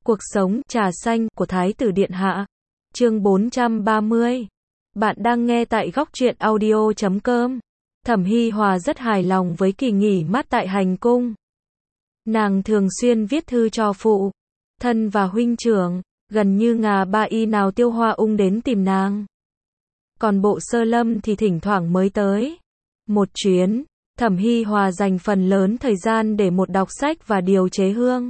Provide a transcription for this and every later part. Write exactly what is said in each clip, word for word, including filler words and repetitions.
Cuộc sống, trà xanh, của Thái tử Điện Hạ. Chương bốn trăm ba mươi. Bạn đang nghe tại góc truyện audio chấm com. Thẩm Hi Hòa rất hài lòng với kỳ nghỉ mát tại hành cung. Nàng thường xuyên viết thư cho phụ thân và huynh trưởng, gần như ngà ba y nào Tiêu Hoa Ung đến tìm nàng. Còn Bộ Sơ Lâm thì thỉnh thoảng mới tới một chuyến. Thẩm Hi Hòa dành phần lớn thời gian để một đọc sách và điều chế hương.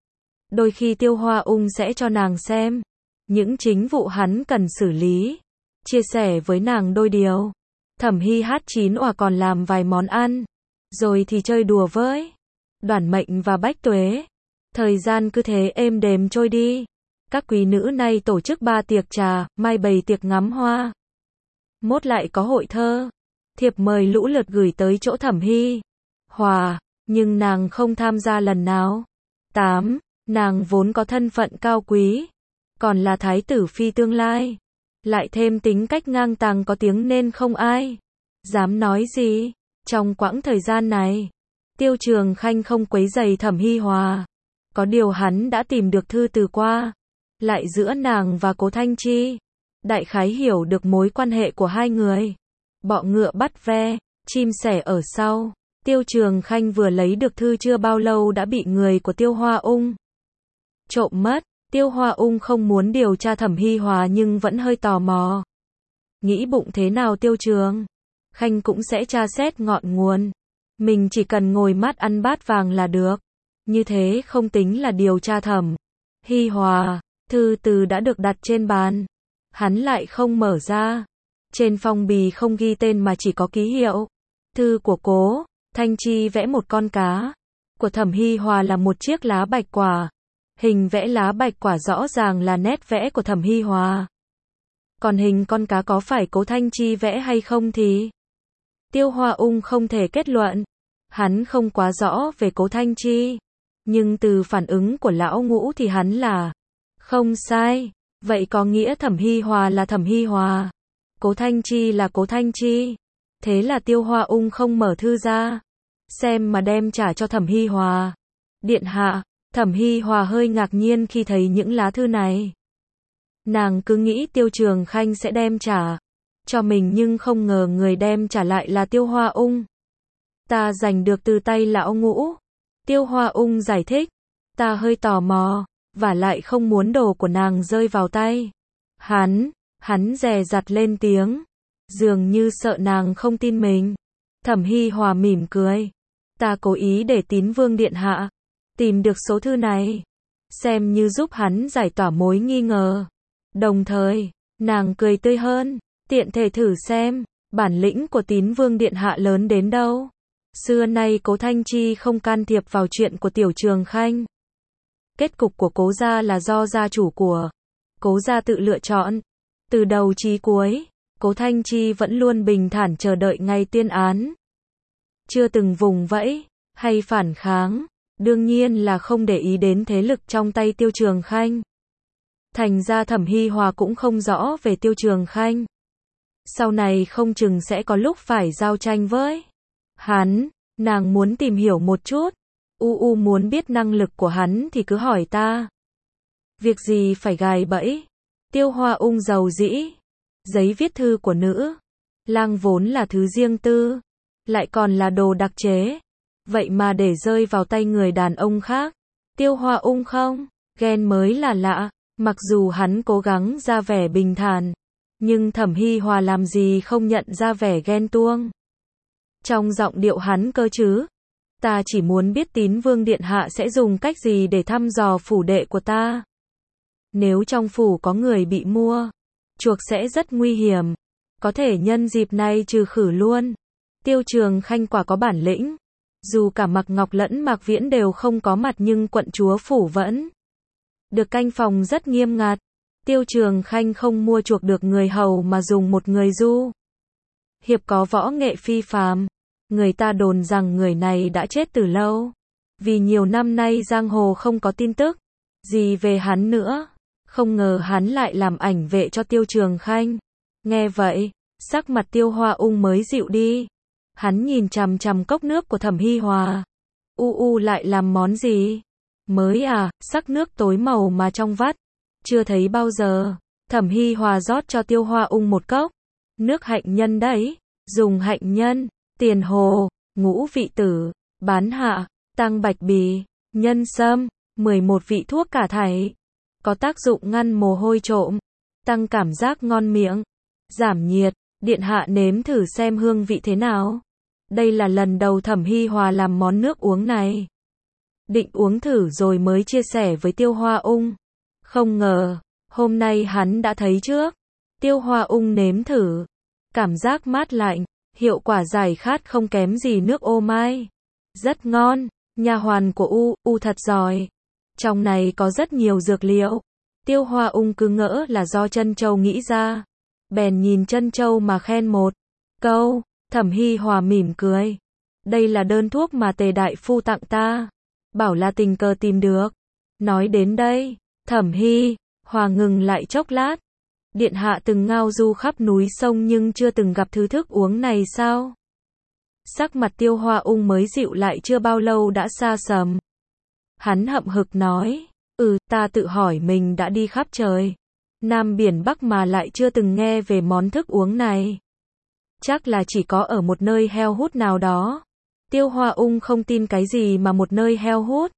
Đôi khi Tiêu Hoa Ung sẽ cho nàng xem những chính vụ hắn cần xử lý, chia sẻ với nàng đôi điều. Thẩm Hi hát chín òa còn làm vài món ăn, rồi thì chơi đùa với Đoản Mệnh và Bách Tuế. Thời gian cứ thế êm đềm trôi đi. Các quý nữ nay tổ chức ba tiệc trà, mai bày tiệc ngắm hoa. Mốt lại có hội thơ. Thiệp mời lũ lượt gửi tới chỗ Thẩm Hi Hòa, nhưng nàng không tham gia lần nào. tám. Nàng vốn có thân phận cao quý, còn là thái tử phi tương lai, lại thêm tính cách ngang tàng có tiếng nên không ai dám nói gì. Trong quãng thời gian này, Tiêu Trường Khanh không quấy rầy Thẩm Hi Hòa. Có điều hắn đã tìm được thư từ qua lại giữa nàng và Cố Thanh Chi, đại khái hiểu được mối quan hệ của hai người. Bọ ngựa bắt ve, chim sẻ ở sau. Tiêu Trường Khanh vừa lấy được thư chưa bao lâu đã bị người của Tiêu Hoa Ung trộm mất. Tiêu Hoa Ung không muốn điều tra Thẩm Hi Hòa nhưng vẫn hơi tò mò. Nghĩ bụng thế nào Tiêu Trường Khanh cũng sẽ tra xét ngọn nguồn. Mình chỉ cần ngồi mắt ăn bát vàng là được. Như thế không tính là điều tra Thẩm Hi Hòa. Thư từ đã được đặt trên bàn. Hắn lại không mở ra. Trên phong bì không ghi tên mà chỉ có ký hiệu. Thư của Cố Thanh Chi vẽ một con cá. Của Thẩm Hi Hòa là một chiếc lá bạch quả. Hình vẽ lá bạch quả rõ ràng là nét vẽ của Thẩm Hi Hòa. Còn hình con cá có phải Cố Thanh Chi vẽ hay không thì Tiêu Hoa Ung không thể kết luận. Hắn không quá rõ về Cố Thanh Chi, nhưng từ phản ứng của lão Ngũ thì hắn là không sai. Vậy có nghĩa Thẩm Hi Hòa là Thẩm Hi Hòa, Cố Thanh Chi là Cố Thanh Chi. Thế là Tiêu Hoa Ung không mở thư ra xem mà đem trả cho Thẩm Hi Hòa. Điện hạ. Thẩm Hi Hòa hơi ngạc nhiên khi thấy những lá thư này. Nàng cứ nghĩ Tiêu Trường Khanh sẽ đem trả cho mình nhưng không ngờ người đem trả lại là Tiêu Hoa Ung. Ta giành được từ tay lão Ngũ. Tiêu Hoa Ung giải thích. Ta hơi tò mò, và lại không muốn đồ của nàng rơi vào tay hắn. Hắn dè dặt lên tiếng, dường như sợ nàng không tin mình. Thẩm Hi Hòa mỉm cười. Ta cố ý để Tín Vương Điện Hạ tìm được số thư này, xem như giúp hắn giải tỏa mối nghi ngờ. Đồng thời, nàng cười tươi hơn, tiện thể thử xem, bản lĩnh của Tín Vương Điện Hạ lớn đến đâu. Xưa nay Cố Thanh Chi không can thiệp vào chuyện của Tiểu Trường Khanh. Kết cục của Cố gia là do gia chủ của Cố gia tự lựa chọn. Từ đầu chí cuối, Cố Thanh Chi vẫn luôn bình thản chờ đợi ngày tuyên án. Chưa từng vùng vẫy, hay phản kháng. Đương nhiên là không để ý đến thế lực trong tay Tiêu Trường Khanh. Thành ra Thẩm Hi Hòa cũng không rõ về Tiêu Trường Khanh. Sau này không chừng sẽ có lúc phải giao tranh với hắn. Nàng muốn tìm hiểu một chút. U u muốn biết năng lực của hắn thì cứ hỏi ta. Việc gì phải gài bẫy. Tiêu Hoa Ung giàu dĩ. Giấy viết thư của nữ lang vốn là thứ riêng tư, lại còn là đồ đặc chế. Vậy mà để rơi vào tay người đàn ông khác. Tiêu Hoa Ung không ghen mới là lạ. Mặc dù hắn cố gắng ra vẻ bình thản, nhưng Thẩm Hi Hòa làm gì không nhận ra vẻ ghen tuông trong giọng điệu hắn cơ chứ. Ta chỉ muốn biết Tín Vương Điện Hạ sẽ dùng cách gì để thăm dò phủ đệ của ta. Nếu trong phủ có người bị mua chuộc sẽ rất nguy hiểm. Có thể nhân dịp này trừ khử luôn. Tiêu Trường Khanh quả có bản lĩnh. Dù cả Mạc Ngọc lẫn Mạc Viễn đều không có mặt nhưng quận chúa phủ vẫn được canh phòng rất nghiêm ngặt. Tiêu Trường Khanh không mua chuộc được người hầu mà dùng một người du hiệp có võ nghệ phi phàm. Người ta đồn rằng người này đã chết từ lâu, vì nhiều năm nay giang hồ không có tin tức gì về hắn nữa. Không ngờ hắn lại làm ảnh vệ cho Tiêu Trường Khanh. Nghe vậy, sắc mặt Tiêu Hoa Ung mới dịu đi. Hắn nhìn chằm chằm cốc nước của Thẩm Hi Hòa. U u lại làm món gì? Mới à, sắc nước tối màu mà trong vắt. Chưa thấy bao giờ. Thẩm Hi Hòa rót cho Tiêu Hoa Ung một cốc. Nước hạnh nhân đấy. Dùng hạnh nhân, tiền hồ, ngũ vị tử, bán hạ, tăng bạch bì, nhân sâm, mười một vị thuốc cả thảy. Có tác dụng ngăn mồ hôi trộm, tăng cảm giác ngon miệng, giảm nhiệt. Điện hạ nếm thử xem hương vị thế nào. Đây là lần đầu Thẩm Hi Hòa làm món nước uống này. Định uống thử rồi mới chia sẻ với Tiêu Hoa Ung. Không ngờ, hôm nay hắn đã thấy trước. Tiêu Hoa Ung nếm thử. Cảm giác mát lạnh, hiệu quả giải khát không kém gì nước ô mai. Rất ngon, nha hoàn của U, U thật giỏi. Trong này có rất nhiều dược liệu. Tiêu Hoa Ung cứ ngỡ là do Trân Châu nghĩ ra. Bèn nhìn Trân Châu mà khen một câu. Thẩm Hi Hòa mỉm cười. Đây là đơn thuốc mà Tề đại phu tặng ta. Bảo là tình cờ tìm được. Nói đến đây, Thẩm Hi Hòa ngừng lại chốc lát. Điện hạ từng ngao du khắp núi sông nhưng chưa từng gặp thứ thức uống này sao? Sắc mặt Tiêu Hoa Ung mới dịu lại chưa bao lâu đã xa sầm. Hắn hậm hực nói, ừ, ta tự hỏi mình đã đi khắp trời Nam biển Bắc mà lại chưa từng nghe về món thức uống này. Chắc là chỉ có ở một nơi heo hút nào đó. Tiêu Hoa Ung không tin cái gì mà một nơi heo hút.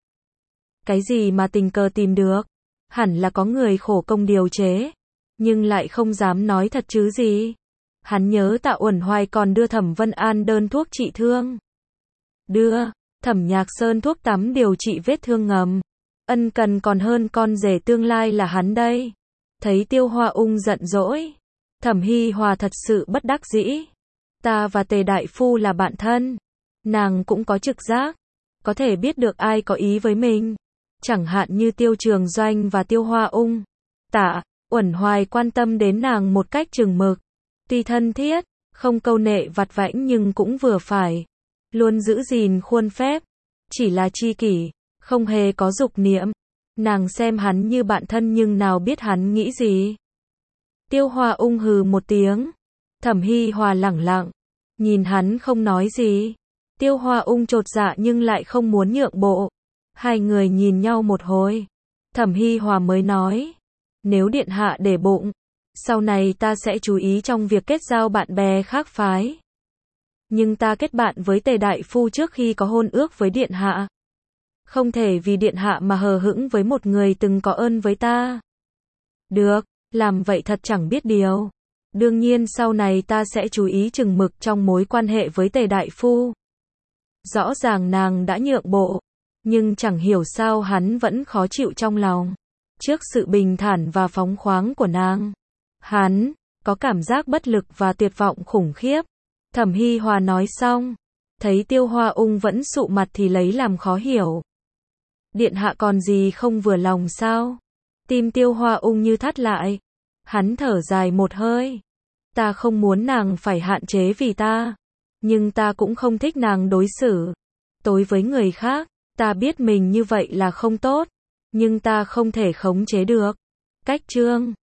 Cái gì mà tình cờ tìm được. Hẳn là có người khổ công điều chế. Nhưng lại không dám nói thật chứ gì. Hắn nhớ Tạ Uẩn Hoài còn đưa Thẩm Vân An đơn thuốc trị thương. Đưa Thẩm Nhạc Sơn thuốc tắm điều trị vết thương ngầm. Ân cần còn hơn con rể tương lai là hắn đây. Thấy Tiêu Hoa Ung giận dỗi, Thẩm Hi Hòa thật sự bất đắc dĩ. Ta và Tề đại phu là bạn thân. Nàng cũng có trực giác. Có thể biết được ai có ý với mình. Chẳng hạn như Tiêu Trường Doanh và Tiêu Hoa Ung. Tạ Uẩn Hoài quan tâm đến nàng một cách chừng mực. Tuy thân thiết, không câu nệ vặt vãnh nhưng cũng vừa phải. Luôn giữ gìn khuôn phép. Chỉ là tri kỷ, không hề có dục niệm. Nàng xem hắn như bạn thân nhưng nào biết hắn nghĩ gì. Tiêu Hoa Ung hừ một tiếng. Thẩm Hi Hòa lẳng lặng. Nhìn hắn không nói gì. Tiêu Hoa Ung chột dạ nhưng lại không muốn nhượng bộ. Hai người nhìn nhau một hồi. Thẩm Hi Hòa mới nói. Nếu điện hạ để bụng, sau này ta sẽ chú ý trong việc kết giao bạn bè khác phái. Nhưng ta kết bạn với Tề đại phu trước khi có hôn ước với điện hạ. Không thể vì điện hạ mà hờ hững với một người từng có ơn với ta. Được, làm vậy thật chẳng biết điều. Đương nhiên sau này ta sẽ chú ý chừng mực trong mối quan hệ với Tề đại phu. Rõ ràng nàng đã nhượng bộ, nhưng chẳng hiểu sao hắn vẫn khó chịu trong lòng. Trước sự bình thản và phóng khoáng của nàng, hắn có cảm giác bất lực và tuyệt vọng khủng khiếp. Thẩm Hi Hòa nói xong, thấy Tiêu Hoa Ung vẫn sụ mặt thì lấy làm khó hiểu. Điện hạ còn gì không vừa lòng sao? Tim Tiêu Hoa Ung như thắt lại. Hắn thở dài một hơi. Ta không muốn nàng phải hạn chế vì ta. Nhưng ta cũng không thích nàng đối xử tối với người khác. Ta biết mình như vậy là không tốt. Nhưng ta không thể khống chế được. Cách chương